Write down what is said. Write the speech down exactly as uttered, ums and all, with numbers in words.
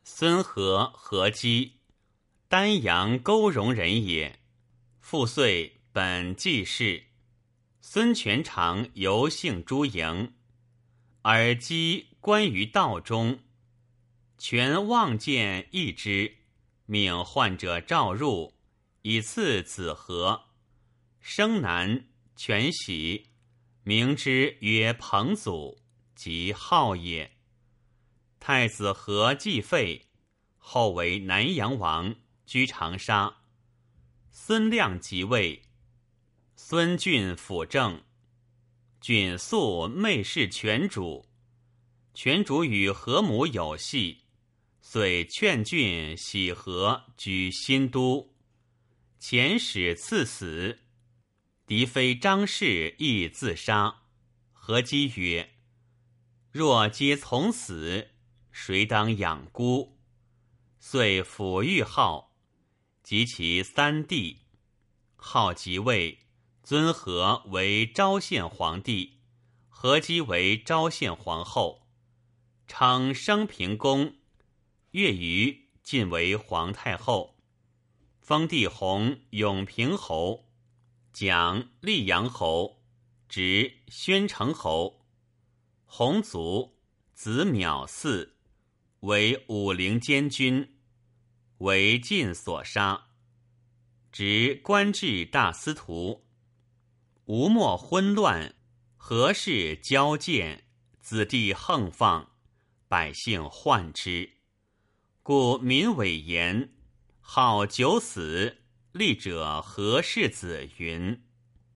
孙和何姬，丹阳沟戎人也。父岁本季氏。孙权常游幸诸营，而姬观于道中。权望见异之，命患者召入，以赐子和。生男，权喜，名之曰彭祖，即号也。太子和继废，后为南阳王，居长沙。孙亮即位，孙峻辅政。峻素媚视权主，权主与和母有隙，遂劝峻喜和居新都。遣使赐死，嫡妃张氏亦自杀。和姬曰：若皆从死，谁当养孤？遂抚育号，及其三弟。号即位，尊和为昭献皇帝，和姬为昭献皇后，称升平公。月余晋为皇太后，封帝弘永平侯，蒋溧阳侯，直宣城侯。弘卒，子邈嗣，为武陵监军，为晋所杀。执官至大司徒。吴莫昏乱，何氏骄贱，子弟横放，百姓患之。故民委言，好九死，立者何氏子云。